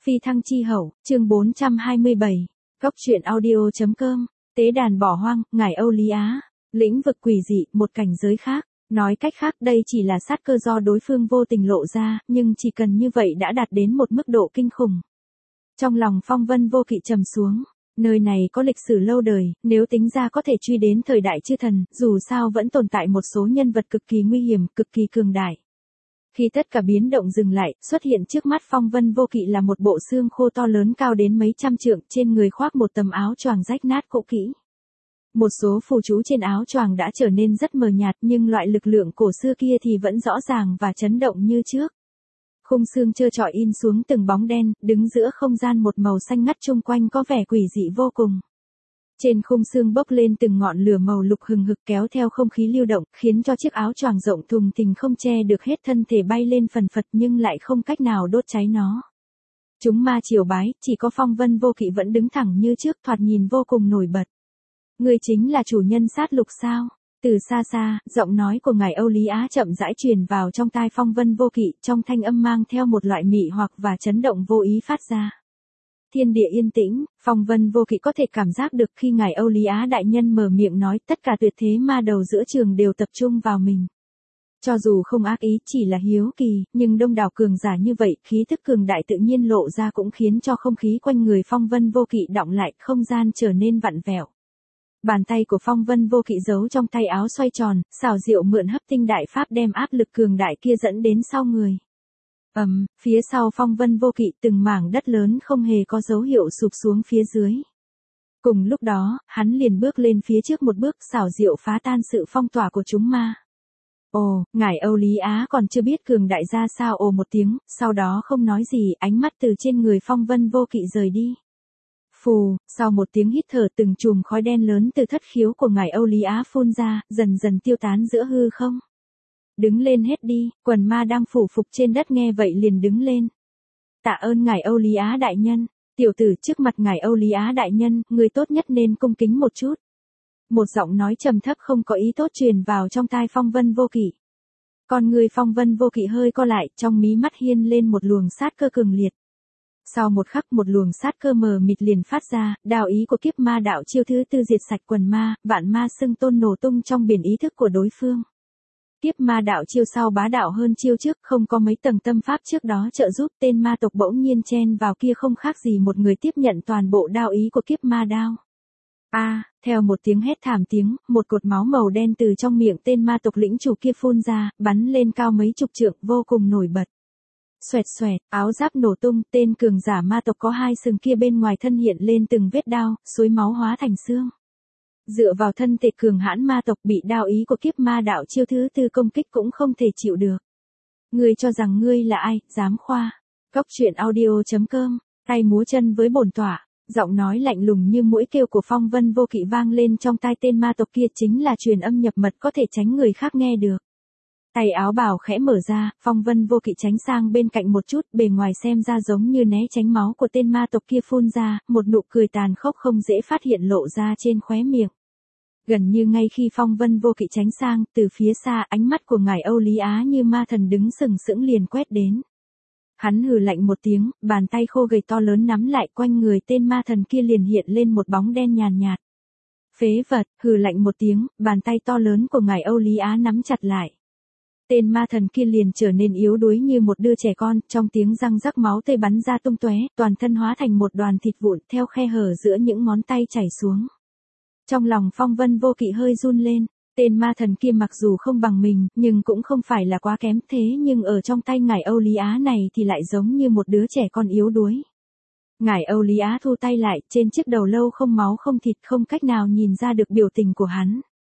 Phi thăng chi hậu, chương 427. Góc truyện audio.com. Tế đàn bỏ hoang, ngài Âu Lý Á. Lĩnh vực quỷ dị, một cảnh giới khác. Nói cách khác đây chỉ là sát cơ do đối phương vô tình lộ ra, nhưng chỉ cần như vậy đã đạt đến một mức độ kinh khủng. Trong lòng Phong Vân Vô Kỵ trầm xuống. Nơi này có lịch sử lâu đời, nếu tính ra có thể truy đến thời đại chư thần, dù sao vẫn tồn tại một số nhân vật cực kỳ nguy hiểm, cực kỳ cường đại. Khi tất cả biến động dừng lại, xuất hiện trước mắt Phong Vân Vô Kỵ là một bộ xương khô to lớn cao đến mấy trăm trượng, trên người khoác một tấm áo choàng rách nát cũ kỹ. Một số phù chú trên áo choàng đã trở nên rất mờ nhạt, nhưng loại lực lượng cổ xưa kia thì vẫn rõ ràng và chấn động như trước. Khung xương trơ trọi in xuống từng bóng đen, đứng giữa không gian một màu xanh ngắt chung quanh có vẻ quỷ dị vô cùng. Trên khung xương bốc lên từng ngọn lửa màu lục hừng hực kéo theo không khí lưu động, khiến cho chiếc áo choàng rộng thùng thình không che được hết thân thể bay lên phần phật nhưng lại không cách nào đốt cháy nó. Chúng ma triều bái, chỉ có Phong Vân Vô Kỵ vẫn đứng thẳng như trước, thoạt nhìn vô cùng nổi bật. Người chính là chủ nhân sát lục sao? Từ xa xa, giọng nói của ngài Âu Lý Á chậm rãi truyền vào trong tai Phong Vân Vô Kỵ, trong thanh âm mang theo một loại mị hoặc và chấn động vô ý phát ra. Thiên địa yên tĩnh, Phong Vân Vô Kỵ có thể cảm giác được khi ngài Âu Lý Á đại nhân mở miệng nói, tất cả tuyệt thế ma đầu giữa trường đều tập trung vào mình. Cho dù không ác ý, chỉ là hiếu kỳ, nhưng đông đảo cường giả như vậy, khí thức cường đại tự nhiên lộ ra cũng khiến cho không khí quanh người Phong Vân Vô Kỵ đọng lại, không gian trở nên vặn vẹo. Bàn tay của Phong Vân Vô Kỵ giấu trong tay áo xoay tròn, xảo diệu mượn hấp tinh đại pháp đem áp lực cường đại kia dẫn đến sau người. Phía sau Phong Vân Vô Kỵ từng mảng đất lớn không hề có dấu hiệu sụp xuống phía dưới. Cùng lúc đó, hắn liền bước lên phía trước một bước, xảo diệu phá tan sự phong tỏa của chúng ma. Ồ, ngài Âu Lý Á còn chưa biết cường đại ra sao, ồ một tiếng, sau đó không nói gì, ánh mắt từ trên người Phong Vân Vô Kỵ rời đi. Phù, sau một tiếng hít thở, từng chùm khói đen lớn từ thất khiếu của ngài Âu Lý Á phun ra, dần dần tiêu tán giữa hư không. Đứng lên hết đi, quần ma đang phủ phục trên đất nghe vậy liền đứng lên. Tạ ơn ngài Âu Lý Á đại nhân, tiểu tử, trước mặt ngài Âu Lý Á đại nhân, người tốt nhất nên cung kính một chút. Một giọng nói trầm thấp không có ý tốt truyền vào trong tai Phong Vân Vô Kỵ. Con người Phong Vân Vô Kỵ hơi co lại, trong mí mắt hiên lên một luồng sát cơ cường liệt. Sau một khắc một luồng sát cơ mờ mịt liền phát ra, đạo ý của kiếp ma đạo chiêu thứ tư diệt sạch quần ma, vạn ma xưng tôn nổ tung trong biển ý thức của đối phương. Kiếp ma đạo chiêu sau bá đạo hơn chiêu trước, không có mấy tầng tâm pháp trước đó trợ giúp, tên ma tộc bỗng nhiên chen vào kia không khác gì một người tiếp nhận toàn bộ đao ý của kiếp ma đao. Theo một tiếng hét thảm tiếng, một cột máu màu đen từ trong miệng tên ma tộc lĩnh chủ kia phun ra, bắn lên cao mấy chục trượng, vô cùng nổi bật. Xoẹt xoẹt, áo giáp nổ tung, tên cường giả ma tộc có hai sừng kia bên ngoài thân hiện lên từng vết đao, suối máu hóa thành xương. Dựa vào thân thể cường hãn ma tộc bị đao ý của kiếp ma đạo chiêu thứ tư công kích cũng không thể chịu được. Ngươi cho rằng ngươi là ai, dám khoa. Góc truyện audio.com, tay múa chân với bổn tỏa, giọng nói lạnh lùng như mũi kêu của Phong Vân Vô Kỵ vang lên trong tai tên ma tộc kia, chính là truyền âm nhập mật có thể tránh người khác nghe được. Tay áo bào khẽ mở ra, Phong Vân Vô Kỵ tránh sang bên cạnh một chút, bề ngoài xem ra giống như né tránh máu của tên ma tộc kia phun ra, một nụ cười tàn khốc không dễ phát hiện lộ ra trên khóe miệng. Gần như ngay khi Phong Vân Vô Kỵ tránh sang, từ phía xa ánh mắt của ngài Âu Lý Á như ma thần đứng sừng sững liền quét đến. Hắn hừ lạnh một tiếng, bàn tay khô gầy to lớn nắm lại, quanh người tên ma thần kia liền hiện lên một bóng đen nhàn nhạt. Phế vật, hừ lạnh một tiếng, bàn tay to lớn của ngài Âu Lý Á nắm chặt lại. Tên ma thần kia liền trở nên yếu đuối như một đứa trẻ con, trong tiếng răng rắc máu tươi bắn ra tung tóe, toàn thân hóa thành một đoàn thịt vụn theo khe hở giữa những ngón tay chảy xuống. Trong lòng Phong Vân Vô Kỵ hơi run lên, tên ma thần kia mặc dù không bằng mình, nhưng cũng không phải là quá kém, thế nhưng ở trong tay ngài Âu Lý Á này thì lại giống như một đứa trẻ con yếu đuối. Ngài Âu Lý Á thu tay lại, trên chiếc đầu lâu không máu không thịt, không cách nào nhìn ra được biểu tình của hắn.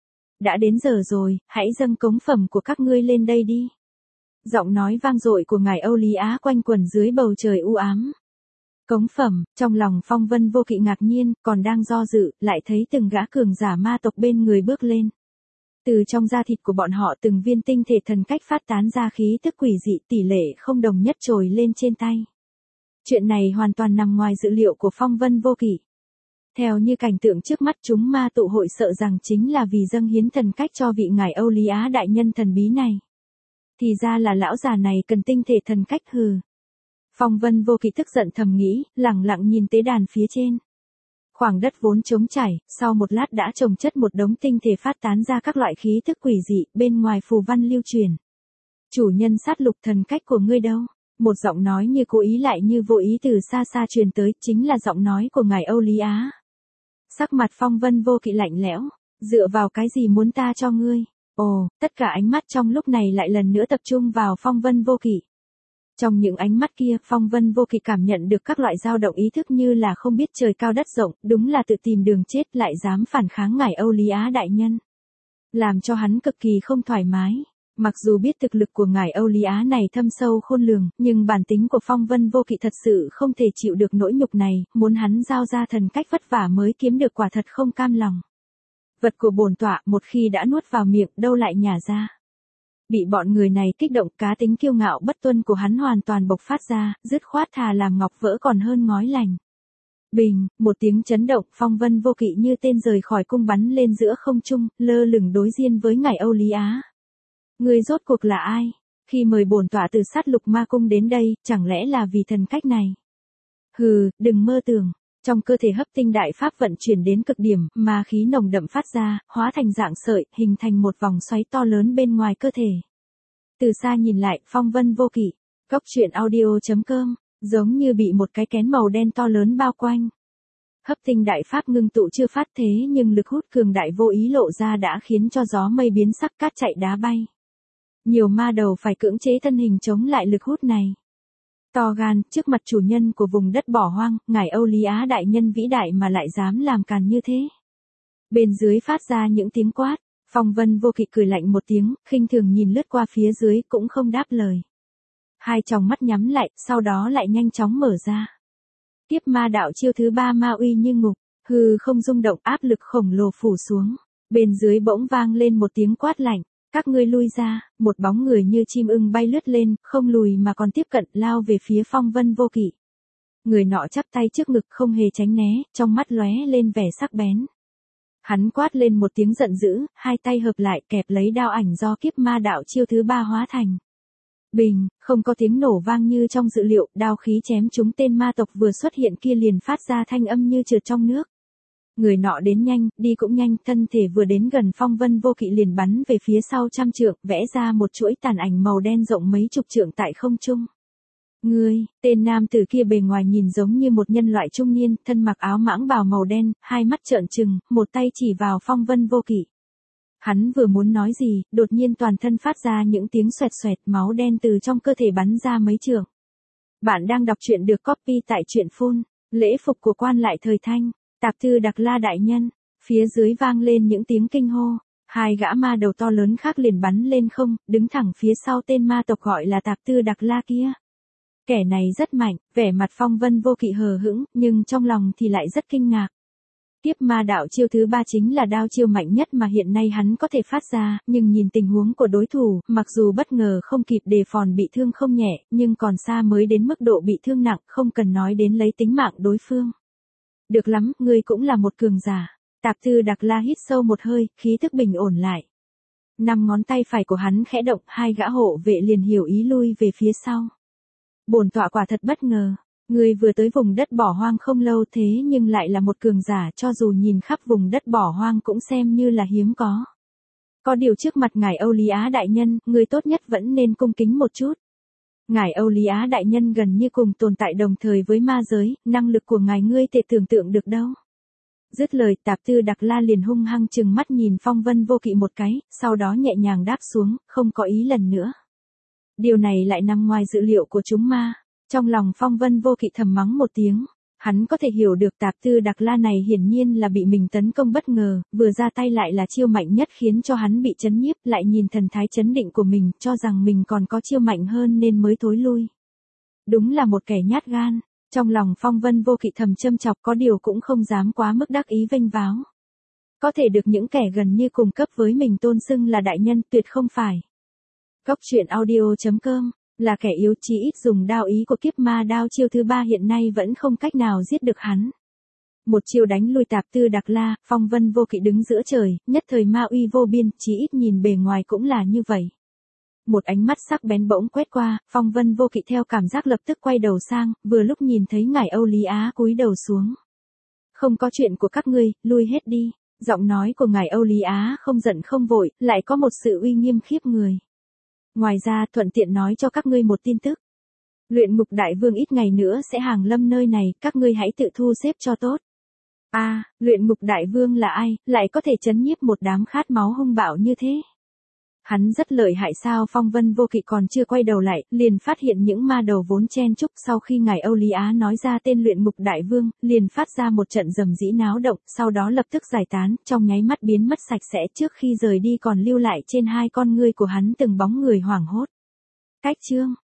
Đã đến giờ rồi, hãy dâng cống phẩm của các ngươi lên đây đi. Giọng nói vang dội của ngài Âu Lý Á quanh quẩn dưới bầu trời u ám. Cống phẩm, trong lòng Phong Vân Vô Kỵ ngạc nhiên, còn đang do dự, lại thấy từng gã cường giả ma tộc bên người bước lên. Từ trong da thịt của bọn họ từng viên tinh thể thần cách phát tán ra khí tức quỷ dị, tỷ lệ không đồng nhất trồi lên trên tay. Chuyện này hoàn toàn nằm ngoài dự liệu của Phong Vân Vô Kỵ. Theo như cảnh tượng trước mắt, chúng ma tụ hội sợ rằng chính là vì dâng hiến thần cách cho vị ngài Âu Lý Á đại nhân thần bí này. Thì ra là lão già này cần tinh thể thần cách hừ. Phong Vân Vô Kỵ tức giận thầm nghĩ, lẳng lặng nhìn tế đàn phía trên. Khoảng đất vốn trống trải, sau một lát đã chồng chất một đống tinh thể phát tán ra các loại khí tức quỷ dị, bên ngoài phù văn lưu truyền. Chủ nhân sát lục thần cách của ngươi đâu? Một giọng nói như cố ý lại như vô ý từ xa xa truyền tới, chính là giọng nói của ngài Âu Lý Á. Sắc mặt Phong Vân Vô Kỵ lạnh lẽo, dựa vào cái gì muốn ta cho ngươi? Ồ, tất cả ánh mắt trong lúc này lại lần nữa tập trung vào Phong Vân Vô Kỵ. Trong những ánh mắt kia, Phong Vân Vô Kỵ cảm nhận được các loại dao động ý thức như là không biết trời cao đất rộng, đúng là tự tìm đường chết lại dám phản kháng ngài Âu Lý Á đại nhân. Làm cho hắn cực kỳ không thoải mái. Mặc dù biết thực lực của ngài Âu Lý Á này thâm sâu khôn lường, nhưng bản tính của Phong Vân Vô Kỵ thật sự không thể chịu được nỗi nhục này, muốn hắn giao ra thần cách vất vả mới kiếm được quả thật không cam lòng. Vật của bổn tọa một khi đã nuốt vào miệng đâu lại nhả ra. Bị bọn người này kích động, cá tính kiêu ngạo bất tuân của hắn hoàn toàn bộc phát ra, dứt khoát thà làm ngọc vỡ còn hơn ngói lành. Bình, một tiếng chấn động, Phong Vân Vô Kỵ như tên rời khỏi cung bắn lên giữa không trung, lơ lửng đối diện với ngài Âu Lý Á. Người rốt cuộc là ai? Khi mời bổn tọa từ sát lục ma cung đến đây, chẳng lẽ là vì thần cách này? Hừ, đừng mơ tưởng. Trong cơ thể hấp tinh đại pháp vận chuyển đến cực điểm, ma khí nồng đậm phát ra, hóa thành dạng sợi, hình thành một vòng xoáy to lớn bên ngoài cơ thể. Từ xa nhìn lại, Phong Vân Vô Kỵ, Cốc Truyện Audio.com, giống như bị một cái kén màu đen to lớn bao quanh. Hấp tinh đại pháp ngưng tụ chưa phát thế nhưng lực hút cường đại vô ý lộ ra đã khiến cho gió mây biến sắc, cát chạy đá bay. Nhiều ma đầu phải cưỡng chế thân hình chống lại lực hút này. To gan, trước mặt chủ nhân của vùng đất bỏ hoang, ngài Âu Lý Á đại nhân vĩ đại mà lại dám làm càn như thế. Bên dưới phát ra những tiếng quát, Phong Vân Vô Kỵ cười lạnh một tiếng, khinh thường nhìn lướt qua phía dưới cũng không đáp lời. Hai tròng mắt nhắm lại, sau đó lại nhanh chóng mở ra. Tiếp ma đạo chiêu thứ 3 ma uy như ngục, hư không rung động, áp lực khổng lồ phủ xuống. Bên dưới bỗng vang lên một tiếng quát lạnh. Các ngươi lui ra, một bóng người như chim ưng bay lướt lên, không lùi mà còn tiếp cận lao về phía Phong Vân Vô Kỵ. Người nọ chắp tay trước ngực không hề tránh né, trong mắt lóe lên vẻ sắc bén. Hắn quát lên một tiếng giận dữ, hai tay hợp lại kẹp lấy đao ảnh do kiếp ma đạo chiêu thứ 3 hóa thành. Bình, không có tiếng nổ vang như trong dự liệu, đao khí chém trúng tên ma tộc vừa xuất hiện kia liền phát ra thanh âm như trượt trong nước. Người nọ đến nhanh, đi cũng nhanh, thân thể vừa đến gần Phong Vân Vô Kỵ liền bắn về phía sau trăm trượng, vẽ ra một chuỗi tàn ảnh màu đen rộng mấy chục trượng tại không trung. Ngươi, tên nam tử kia bề ngoài nhìn giống như một nhân loại trung niên, thân mặc áo mãng bào màu đen, hai mắt trợn trừng, một tay chỉ vào Phong Vân Vô Kỵ. Hắn vừa muốn nói gì, đột nhiên toàn thân phát ra những tiếng xoẹt xoẹt, máu đen từ trong cơ thể bắn ra mấy trượng. Bạn đang đọc truyện được copy tại truyện phun, lễ phục của quan lại thời Thanh. Tạp Tư Đặc La đại nhân, phía dưới vang lên những tiếng kinh hô, hai gã ma đầu to lớn khác liền bắn lên không, đứng thẳng phía sau tên ma tộc gọi là Tạp Tư Đặc La kia. Kẻ này rất mạnh, vẻ mặt Phong Vân Vô Kỵ hờ hững, nhưng trong lòng thì lại rất kinh ngạc. Tiếp ma đạo chiêu thứ 3 chính là đao chiêu mạnh nhất mà hiện nay hắn có thể phát ra, nhưng nhìn tình huống của đối thủ, mặc dù bất ngờ không kịp đề phòng bị thương không nhẹ, nhưng còn xa mới đến mức độ bị thương nặng, không cần nói đến lấy tính mạng đối phương. Được lắm, ngươi cũng là một cường giả. Tạp Tư Đặc La hít sâu một hơi, khí thức bình ổn lại. 5 ngón tay phải của hắn khẽ động, hai gã hộ vệ liền hiểu ý lui về phía sau. Bổn tọa quả thật bất ngờ, ngươi vừa tới vùng đất bỏ hoang không lâu thế nhưng lại là một cường giả, cho dù nhìn khắp vùng đất bỏ hoang cũng xem như là hiếm có. Có điều trước mặt ngài Âu Lý Á đại nhân, ngươi tốt nhất vẫn nên cung kính một chút. Ngài Âu Lý Á đại nhân gần như cùng tồn tại đồng thời với ma giới, năng lực của ngài ngươi thể tưởng tượng được đâu. Dứt lời, Tạp Tư Đặc La liền hung hăng trừng mắt nhìn Phong Vân Vô Kỵ một cái, sau đó nhẹ nhàng đáp xuống, không có ý lần nữa. Điều này lại nằm ngoài dự liệu của chúng ma. Trong lòng Phong Vân Vô Kỵ thầm mắng một tiếng. Hắn có thể hiểu được Tạp Tư Đặc La này hiển nhiên là bị mình tấn công bất ngờ, vừa ra tay lại là chiêu mạnh nhất khiến cho hắn bị chấn nhiếp, lại nhìn thần thái chấn định của mình, cho rằng mình còn có chiêu mạnh hơn nên mới thối lui. Đúng là một kẻ nhát gan. Trong lòng Phong Vân Vô Kỵ thầm châm chọc, có điều cũng không dám quá mức đắc ý vênh váo. Có thể được những kẻ gần như cùng cấp với mình tôn xưng là đại nhân, tuyệt không phải. Cốc Truyện Audio.com, là kẻ yếu, chí ít dùng đao ý của kiếp ma đao chiêu thứ 3 hiện nay vẫn không cách nào giết được hắn. Một chiêu đánh lui Tạp Tư Đặc La, Phong Vân Vô Kỵ đứng giữa trời, nhất thời ma uy vô biên, chí ít nhìn bề ngoài cũng là như vậy. một ánh mắt sắc bén bỗng quét qua, Phong Vân Vô Kỵ theo cảm giác lập tức quay đầu sang, vừa lúc nhìn thấy ngải Âu Lý Á cúi đầu xuống. Không có chuyện của các ngươi, lui hết đi. Giọng nói của ngải Âu Lý Á không giận không vội, lại có một sự uy nghiêm khiếp người. Ngoài ra, thuận tiện nói cho các ngươi một tin tức. Luyện ngục đại vương ít ngày nữa sẽ hàng lâm nơi này, các ngươi hãy tự thu xếp cho tốt. Luyện ngục đại vương là ai, lại có thể trấn nhiếp một đám khát máu hung bạo như thế? Hắn rất lợi hại sao? Phong Vân Vô Kỵ còn chưa quay đầu lại, liền phát hiện những ma đầu vốn chen chúc sau khi ngài Âu Lý Á nói ra tên luyện ngục đại vương, liền phát ra một trận rầm rĩ náo động, sau đó lập tức giải tán, trong nháy mắt biến mất sạch sẽ, trước khi rời đi còn lưu lại trên hai con ngươi của hắn từng bóng người hoảng hốt. Cách chương